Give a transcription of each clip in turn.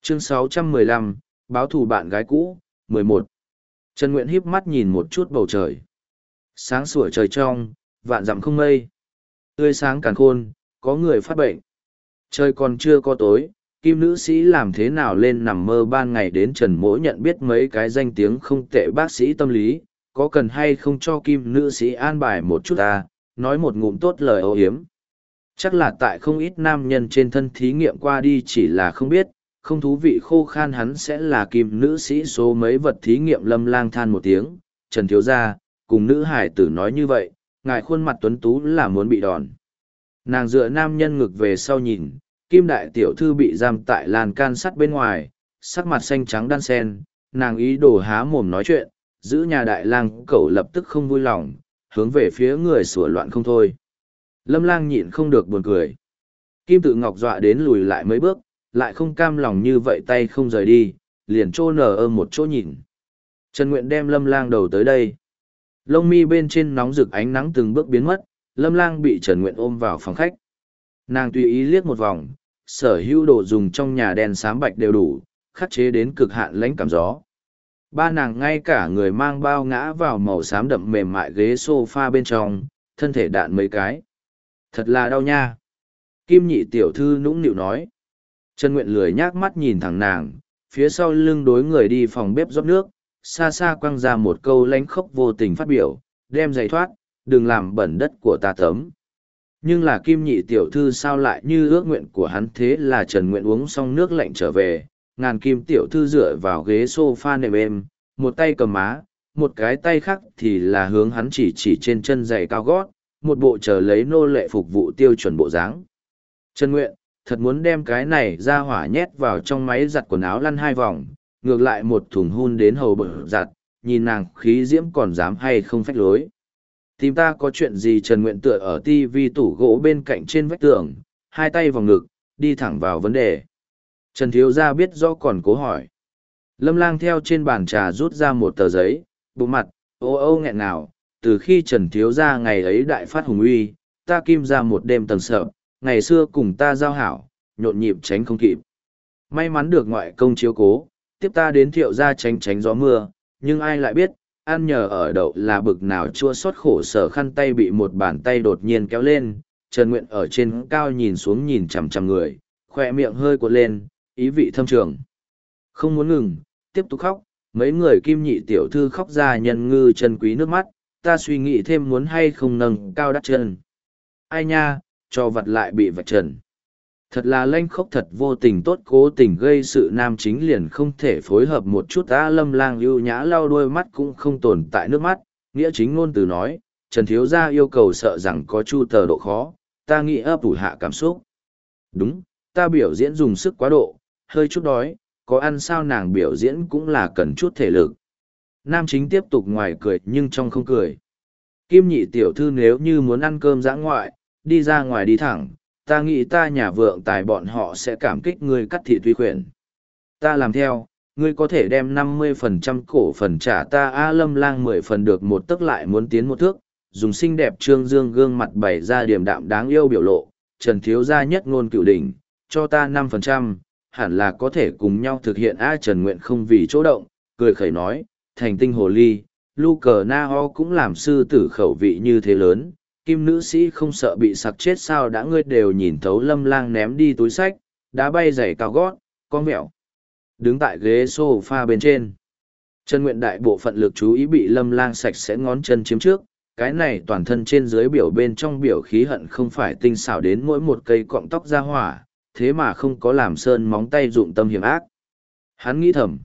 Chương 615, báo thù bạn gái cũ, 11. Trần Nguyện híp mắt nhìn một chút bầu trời. Sáng sủa trời trong, vạn dặm không mây. Tươi sáng càn khôn, có người phát bệnh. Trời còn chưa có tối, Kim nữ sĩ làm thế nào lên nằm mơ ban ngày đến Trần Mỗ nhận biết mấy cái danh tiếng không tệ bác sĩ tâm lý, có cần hay không cho Kim nữ sĩ an bài một chút ta, nói một ngụm tốt lời âu hiếm. Chắc là tại không ít nam nhân trên thân thí nghiệm qua đi chỉ là không biết, không thú vị khô khan hắn sẽ là Kim nữ sĩ số mấy vật thí nghiệm. Lâm Lang than một tiếng, Trần thiếu gia, cùng nữ hải tử nói như vậy, ngài khuôn mặt tuấn tú là muốn bị đòn. Nàng dựa nam nhân ngực về sau nhìn, Kim đại tiểu thư bị giam tại lan can sắt bên ngoài, sắc mặt xanh trắng đan sen, nàng ý đồ há mồm nói chuyện, giữ nhà đại lang cẩu lập tức không vui lòng, hướng về phía người sủa loạn không thôi. Lâm Lang nhịn không được buồn cười. Kim tự ngọc dọa đến lùi lại mấy bước, lại không cam lòng như vậy tay không rời đi, liền trô nở ơ một chỗ nhìn. Trần Nguyện đem Lâm Lang đầu tới đây. Lông mi bên trên nóng rực ánh nắng từng bước biến mất, Lâm Lang bị Trần Nguyện ôm vào phòng khách. Nàng tùy ý liếc một vòng, sở hữu đồ dùng trong nhà đen xám bạch đều đủ, khắc chế đến cực hạn lãnh cảm gió. Ba nàng ngay cả người mang bao ngã vào màu xám đậm mềm mại ghế sofa bên trong, thân thể đạn mấy cái. Thật là đau nha. Kim nhị tiểu thư nũng nịu nói. Trần Nguyện lười nhác mắt nhìn thẳng nàng, phía sau lưng đối người đi phòng bếp rót nước, xa xa quăng ra một câu lánh khóc vô tình phát biểu, đem giày thoát, đừng làm bẩn đất của ta tấm. Nhưng là Kim nhị tiểu thư sao lại như ước nguyện của hắn, thế là Trần Nguyện uống xong nước lạnh trở về, ngàn Kim tiểu thư dựa vào ghế sofa nệm êm, một tay cầm má, một cái tay khác thì là hướng hắn chỉ trên chân giày cao gót, một bộ chờ lấy nô lệ phục vụ tiêu chuẩn bộ dáng. Trần Nguyện, thật muốn đem cái này ra hỏa nhét vào trong máy giặt quần áo lăn 2 vòng, ngược lại một thùng hun đến hầu bự giặt, nhìn nàng khí diễm còn dám hay không phách lối. Tìm ta có chuyện gì? Trần Nguyện tựa ở tivi tủ gỗ bên cạnh trên vách tường, hai tay vào ngực, đi thẳng vào vấn đề. Trần thiếu gia biết rõ còn cố hỏi. Lâm Lang theo trên bàn trà rút ra một tờ giấy, bụng mặt, ô nghẹn nào, từ khi Trần thiếu gia ngày ấy đại phát hùng uy, ta Kim ra một đêm tầng sợ, ngày xưa cùng ta giao hảo, nhộn nhịp tránh không kịp. May mắn được ngoại công chiếu cố, tiếp ta đến Thiệu gia tránh gió mưa, nhưng ai lại biết, ăn nhờ ở đậu là bực nào chua xót khổ sở. Khăn tay bị một bàn tay đột nhiên kéo lên, Trần Nguyện ở trên cao nhìn xuống nhìn chằm chằm người, khoe miệng hơi cuộn lên, ý vị thâm trường. Không muốn ngừng, tiếp tục khóc, mấy người Kim nhị tiểu thư khóc ra nhân ngư chân quý nước mắt, ta suy nghĩ thêm muốn hay không nâng cao đắt chân. Ai nha, cho vặt lại bị vạch trần. Thật là lanh khóc, thật vô tình, tốt cố tình gây sự, nam chính liền không thể phối hợp một chút. Lâm Lang ưu nhã lau đôi mắt cũng không tồn tại nước mắt, nghĩa chính ngôn từ nói, Trần thiếu gia yêu cầu sợ rằng có chu tờ độ khó, ta nghĩ ấp ủ hạ cảm xúc. Đúng, ta biểu diễn dùng sức quá độ, hơi chút đói, có ăn sao? Nàng biểu diễn cũng là cần chút thể lực. Nam chính tiếp tục ngoài cười nhưng trong không cười. Kim nhị tiểu thư nếu như muốn ăn cơm dã ngoại, đi ra ngoài đi thẳng, ta nghĩ ta nhà vượng tài bọn họ sẽ cảm kích ngươi cắt thị tuy khuyển. Ta làm theo, ngươi có thể đem 50% cổ phần trả ta. Lâm Lang 10 phần được một tức lại muốn tiến một thước, dùng xinh đẹp trương dương gương mặt bày ra điềm đạm đáng yêu biểu lộ. Trần thiếu gia nhất ngôn cửu đỉnh, cho ta 5%, hẳn là có thể cùng nhau thực hiện. Trần Nguyện không vì chỗ động, cười khẩy nói, thành tinh hồ ly, lu cờ na ho cũng làm sư tử khẩu vị như thế lớn, Kim nữ sĩ không sợ bị sặc chết sao? Đã ngươi đều nhìn thấu. Lâm Lang ném đi túi sách, đá bay giày cao gót, con mẹo đứng tại ghế sofa bên trên. Trần Nguyện đại bộ phận lực chú ý bị Lâm Lang sạch sẽ ngón chân chiếm trước, cái này toàn thân trên dưới biểu bên trong biểu khí hận không phải tinh xảo đến mỗi một cây cọng tóc ra hỏa, thế mà không có làm sơn móng tay dụng tâm hiểm ác. Hắn nghĩ thầm.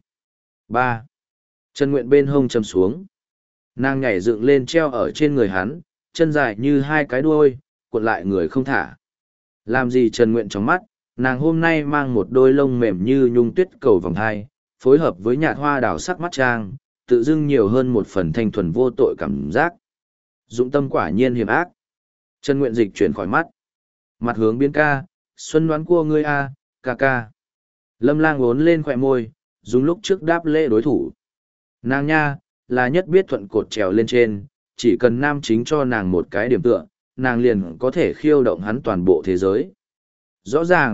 3. Trần Nguyện bên hông chầm xuống. Nàng nhảy dựng lên treo ở trên người hắn, chân dài như hai cái đuôi, cuộn lại người không thả. Làm gì? Trần Nguyện trong mắt, nàng hôm nay mang một đôi lông mềm như nhung tuyết cầu vòng hai, phối hợp với nhạt hoa đào sắc mắt trang, tự dưng nhiều hơn một phần thanh thuần vô tội cảm giác. Dụng tâm quả nhiên hiểm ác. Trần Nguyện dịch chuyển khỏi mắt. Mặt hướng biên ca, xuân đoán cua ngươi ca ca. Lâm Lang uốn lên khỏe môi, dùng lúc trước đáp lễ đối thủ. Nàng nha, là nhất biết thuận cột trèo lên trên, chỉ cần nam chính cho nàng một cái điểm tựa, nàng liền có thể khiêu động hắn toàn bộ thế giới. Rõ ràng,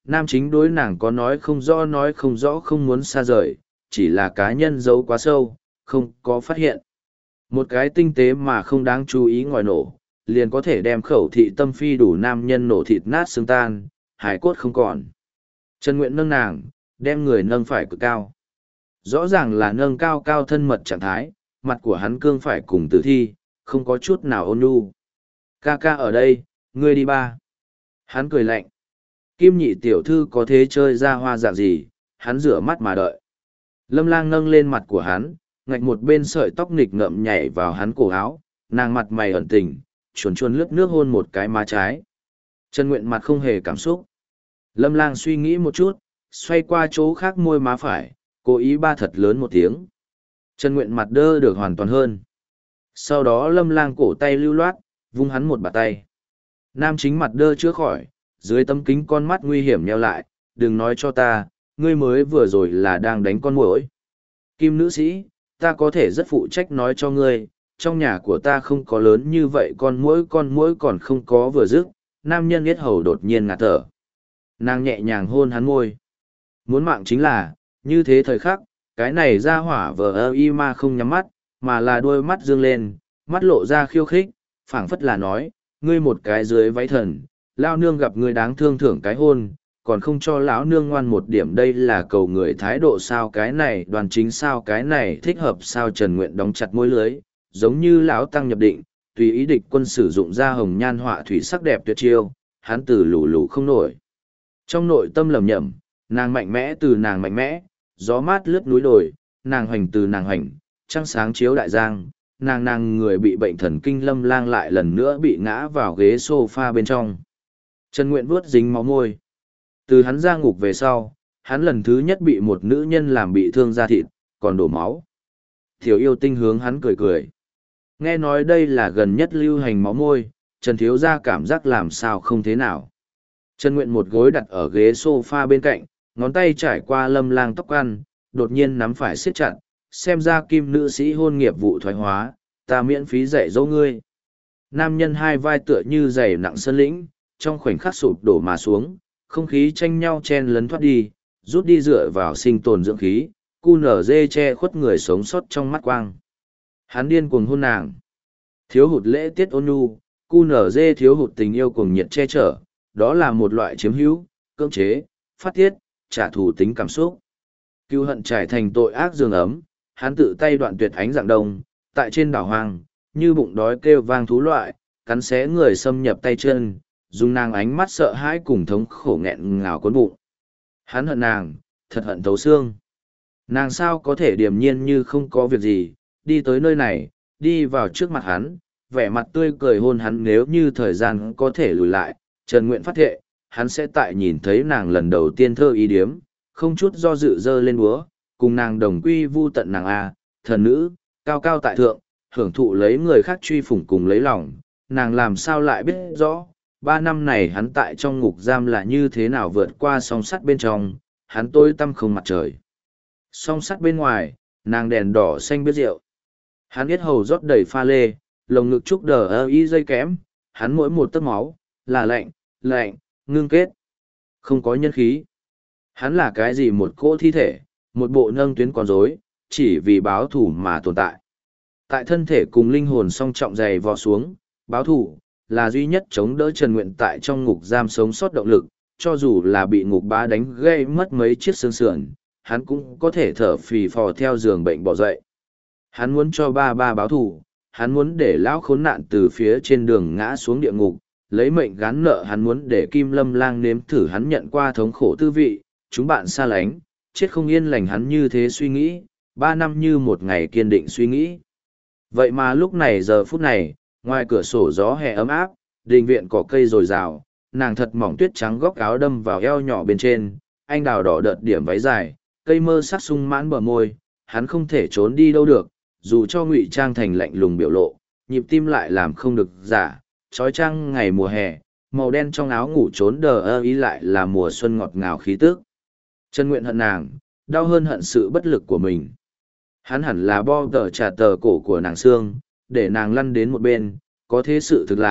Nam chính đối nàng có nói không rõ không muốn xa rời, chỉ là cá nhân giấu quá sâu, không có phát hiện. Một cái tinh tế mà không đáng chú ý ngòi nổ, liền có thể đem khẩu thị tâm phi đủ nam nhân nổ thịt nát xương tan, hải cốt không còn. Trần Nguyện nâng nàng, đem người nâng phải cực cao. Rõ ràng là nâng cao cao thân mật trạng thái, mặt của hắn cương phải cùng tử thi, không có chút nào ôn nhu. Ca ca ở đây, ngươi đi ba. Hắn cười lạnh. Kim nhị tiểu thư có thế chơi ra hoa dạng gì, hắn rửa mắt mà đợi. Lâm Lang nâng lên mặt của hắn, ngạch một bên sợi tóc nghịch ngợm nhảy vào hắn cổ áo, nàng mặt mày ẩn tình, chuồn chuồn lướt nước hôn một cái má trái. Trần Nguyện mặt không hề cảm xúc. Lâm Lang suy nghĩ một chút, xoay qua chỗ khác môi má phải, cố ý ba thật lớn một tiếng. Trần Nguyện mặt đơ được hoàn toàn hơn. Sau đó Lâm Lang cổ tay lưu loát, vung hắn một bạt tay. Nam chính mặt đơ chưa khỏi, dưới tấm kính con mắt nguy hiểm nheo lại, đừng nói cho ta, ngươi mới vừa rồi là đang đánh con muỗi. Kim nữ sĩ, ta có thể rất phụ trách nói cho ngươi, trong nhà của ta không có lớn như vậy con muỗi còn không có vừa dứt, nam nhân yết hầu đột nhiên ngạt thở. Nàng nhẹ nhàng hôn hắn môi. Muốn mạng chính là, như thế thời khắc, cái này ra hỏa vờ ơ y ma không nhắm mắt, mà là đôi mắt dương lên, mắt lộ ra khiêu khích, phảng phất là nói, ngươi một cái dưới váy thần, lao nương gặp ngươi đáng thương thưởng cái hôn, còn không cho lão nương ngoan một điểm, đây là cầu người thái độ sao, cái này đoàn chính sao, cái này thích hợp sao. Trần Nguyện đóng chặt môi lưới, giống như lão tăng nhập định, tùy ý địch quân sử dụng ra hồng nhan họa thủy sắc đẹp tuyệt chiêu, hắn từ lù lù không nổi. Trong nội tâm lầm nhầm, nàng mạnh mẽ từ nàng mạnh mẽ, gió mát lướt núi đồi, nàng hoành từ nàng hoành, trăng sáng chiếu đại giang, nàng người bị bệnh thần kinh. Lâm Lang lại lần nữa bị ngã vào ghế sofa bên trong. Trần Nguyện vuốt dính máu môi. Từ hắn ra ngục về sau, hắn lần thứ nhất bị một nữ nhân làm bị thương da thịt, còn đổ máu. Thiếu yêu tinh hướng hắn cười cười. Nghe nói đây là gần nhất lưu hành máu môi, Trần thiếu gia cảm giác làm sao không thế nào. Trần Nguyện một gối đặt ở ghế sofa bên cạnh, ngón tay trải qua Lâm Lang tóc ăn, đột nhiên nắm phải siết chặt, xem ra Kim nữ sĩ hôn nghiệp vụ thoái hóa, ta miễn phí dạy dỗ ngươi. Nam nhân hai vai tựa như giày nặng sơn lĩnh, trong khoảnh khắc sụp đổ mà xuống, không khí tranh nhau chen lấn thoát đi, rút đi dựa vào sinh tồn dưỡng khí, QNZ che khuất người sống sót trong mắt quang. Hắn điên cuồng hôn nàng. Thiếu hụt lễ tiết ôn nhu, QNZ thiếu hụt tình yêu cuồng nhiệt che chở, đó là một loại chiếm hữu, cưỡng chế, phát tiết, trả thù tính cảm xúc. Cưu hận trải thành tội ác giường ấm, hắn tự tay đoạn tuyệt ánh dạng đông, tại trên đảo hoang, như bụng đói kêu vang thú loại, cắn xé người xâm nhập tay chân, dùng nàng ánh mắt sợ hãi cùng thống khổ nghẹn ngào cuốn bụng. Hắn hận nàng, thật hận thấu xương. Nàng sao có thể điềm nhiên như không có việc gì, đi tới nơi này, đi vào trước mặt hắn, vẻ mặt tươi cười hôn hắn. Nếu như thời gian có thể lùi lại, Trần Nguyện phát thệ, hắn sẽ tại nhìn thấy nàng lần đầu tiên thơ ý điếm, không chút do dự dơ lên búa, cùng nàng đồng quy vu tận. Nàng a, thần nữ, cao cao tại thượng, hưởng thụ lấy người khác truy phủng cùng lấy lòng, nàng làm sao lại biết rõ, 3 năm này hắn tại trong ngục giam là như thế nào vượt qua song sắt bên trong, hắn tối tăm không mặt trời. Song sắt bên ngoài, nàng đèn đỏ xanh biết rượu. Hắn biết hầu rót đầy pha lê, lồng ngực trúc đờ ơ y dây kém, hắn mỗi một tấc máu, là lạnh, ngưng kết. Không có nhân khí. Hắn là cái gì, một cỗ thi thể, một bộ nâng tuyến con rối, chỉ vì báo thù mà tồn tại. Tại thân thể cùng linh hồn song trọng dày vò xuống, báo thù là duy nhất chống đỡ Trần Nguyện tại trong ngục giam sống sót động lực, cho dù là bị ngục bá đánh gây mất mấy chiếc xương sườn, hắn cũng có thể thở phì phò theo giường bệnh bỏ dậy. Hắn muốn cho ba báo thù, hắn muốn để lão khốn nạn từ phía trên đường ngã xuống địa ngục, lấy mệnh gán nợ. Hắn muốn để Kim Lâm Lang nếm thử hắn nhận qua thống khổ tư vị, chúng bạn xa lánh, chết không yên lành. Hắn như thế suy nghĩ, 3 năm như một ngày kiên định suy nghĩ. Vậy mà lúc này giờ phút này, ngoài cửa sổ gió hè ấm áp, đình viện cỏ cây rồi rào, nàng thật mỏng tuyết trắng góc áo đâm vào eo nhỏ bên trên, anh đào đỏ đợt điểm váy dài, cây mơ sắc sung mãn bờ môi, hắn không thể trốn đi đâu được, dù cho ngụy trang thành lạnh lùng biểu lộ, nhịp tim lại làm không được giả, trói trang ngày mùa hè, màu đen trong áo ngủ trốn đờ ơ ý lại là mùa xuân ngọt ngào khí tức. Trần Nguyện hận nàng, đau hơn hận sự bất lực của mình. Hắn hẳn là bo tờ trả tờ cổ của nàng xương, để nàng lăn đến một bên, có thế sự thực là,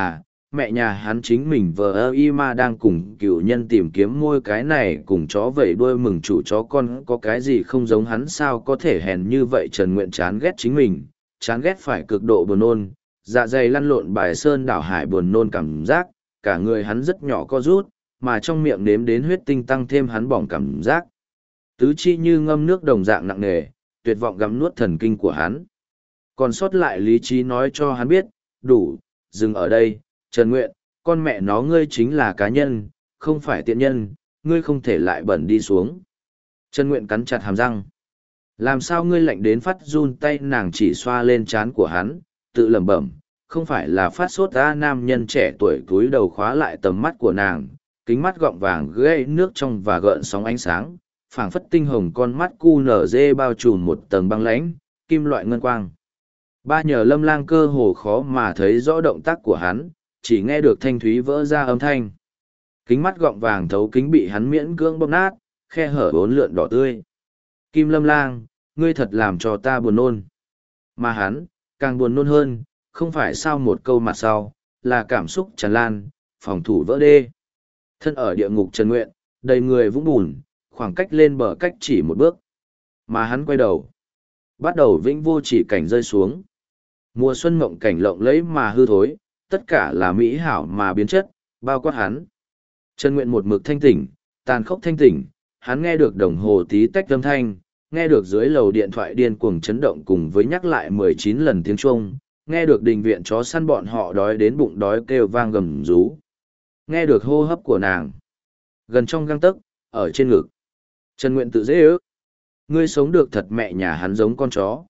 mẹ nhà hắn chính mình vờ ơ y ma đang cùng cựu nhân tìm kiếm môi cái này cùng chó vẩy đuôi mừng chủ chó con có cái gì không giống hắn sao có thể hèn như vậy. Trần Nguyện chán ghét chính mình, chán ghét phải cực độ buồn nôn, dạ dày lăn lộn bài sơn đảo hải buồn nôn cảm giác, cả người hắn rất nhỏ co rút, mà trong miệng nếm đến huyết tinh tăng thêm hắn bỏng cảm giác. Tứ chi như ngâm nước đồng dạng nặng nề, tuyệt vọng gặm nuốt thần kinh của hắn. Còn sót lại lý trí nói cho hắn biết, đủ, dừng ở đây, Trần Nguyện, con mẹ nó ngươi chính là cá nhân, không phải tiện nhân, ngươi không thể lại bẩn đi xuống. Trần Nguyện cắn chặt hàm răng. Làm sao ngươi lạnh đến phát run tay nàng chỉ xoa lên trán của hắn, tự lẩm bẩm, không phải là phát sốt ta. Nam nhân trẻ tuổi cúi đầu khóa lại tầm mắt của nàng, kính mắt gọng vàng gây nước trong và gợn sóng ánh sáng, phảng phất tinh hồng con mắt cu nở dê bao trùm một tầng băng lãnh, kim loại ngân quang. Ba nhờ Lâm Lang cơ hồ khó mà thấy rõ động tác của hắn, chỉ nghe được thanh thúy vỡ ra âm thanh. Kính mắt gọng vàng thấu kính bị hắn miễn cưỡng bóp nát, khe hở bốn lượn đỏ tươi. Kim Lâm Lang, ngươi thật làm cho ta buồn nôn. Mà hắn, càng buồn nôn hơn, không phải sau một câu mặt sau, là cảm xúc tràn lan, phòng thủ vỡ đê. Thân ở địa ngục Trần Nguyện, đầy người vũng bùn, khoảng cách lên bờ cách chỉ một bước. Mà hắn quay đầu, bắt đầu vĩnh vô chỉ cảnh rơi xuống. Mùa xuân mộng cảnh lộng lẫy mà hư thối, tất cả là mỹ hảo mà biến chất, bao quát hắn. Trần Nguyện một mực thanh tỉnh, tàn khốc thanh tỉnh, hắn nghe được đồng hồ tí tách âm thanh, nghe được dưới lầu điện thoại điên cuồng chấn động cùng với nhắc lại 19 lần tiếng chuông, nghe được đình viện chó săn bọn họ đói đến bụng đói kêu vang gầm rú. Nghe được hô hấp của nàng, gần trong gang tấc, ở trên ngực. Trần Nguyện tự dễ ước. Ngươi sống được thật mẹ nhà hắn giống con chó.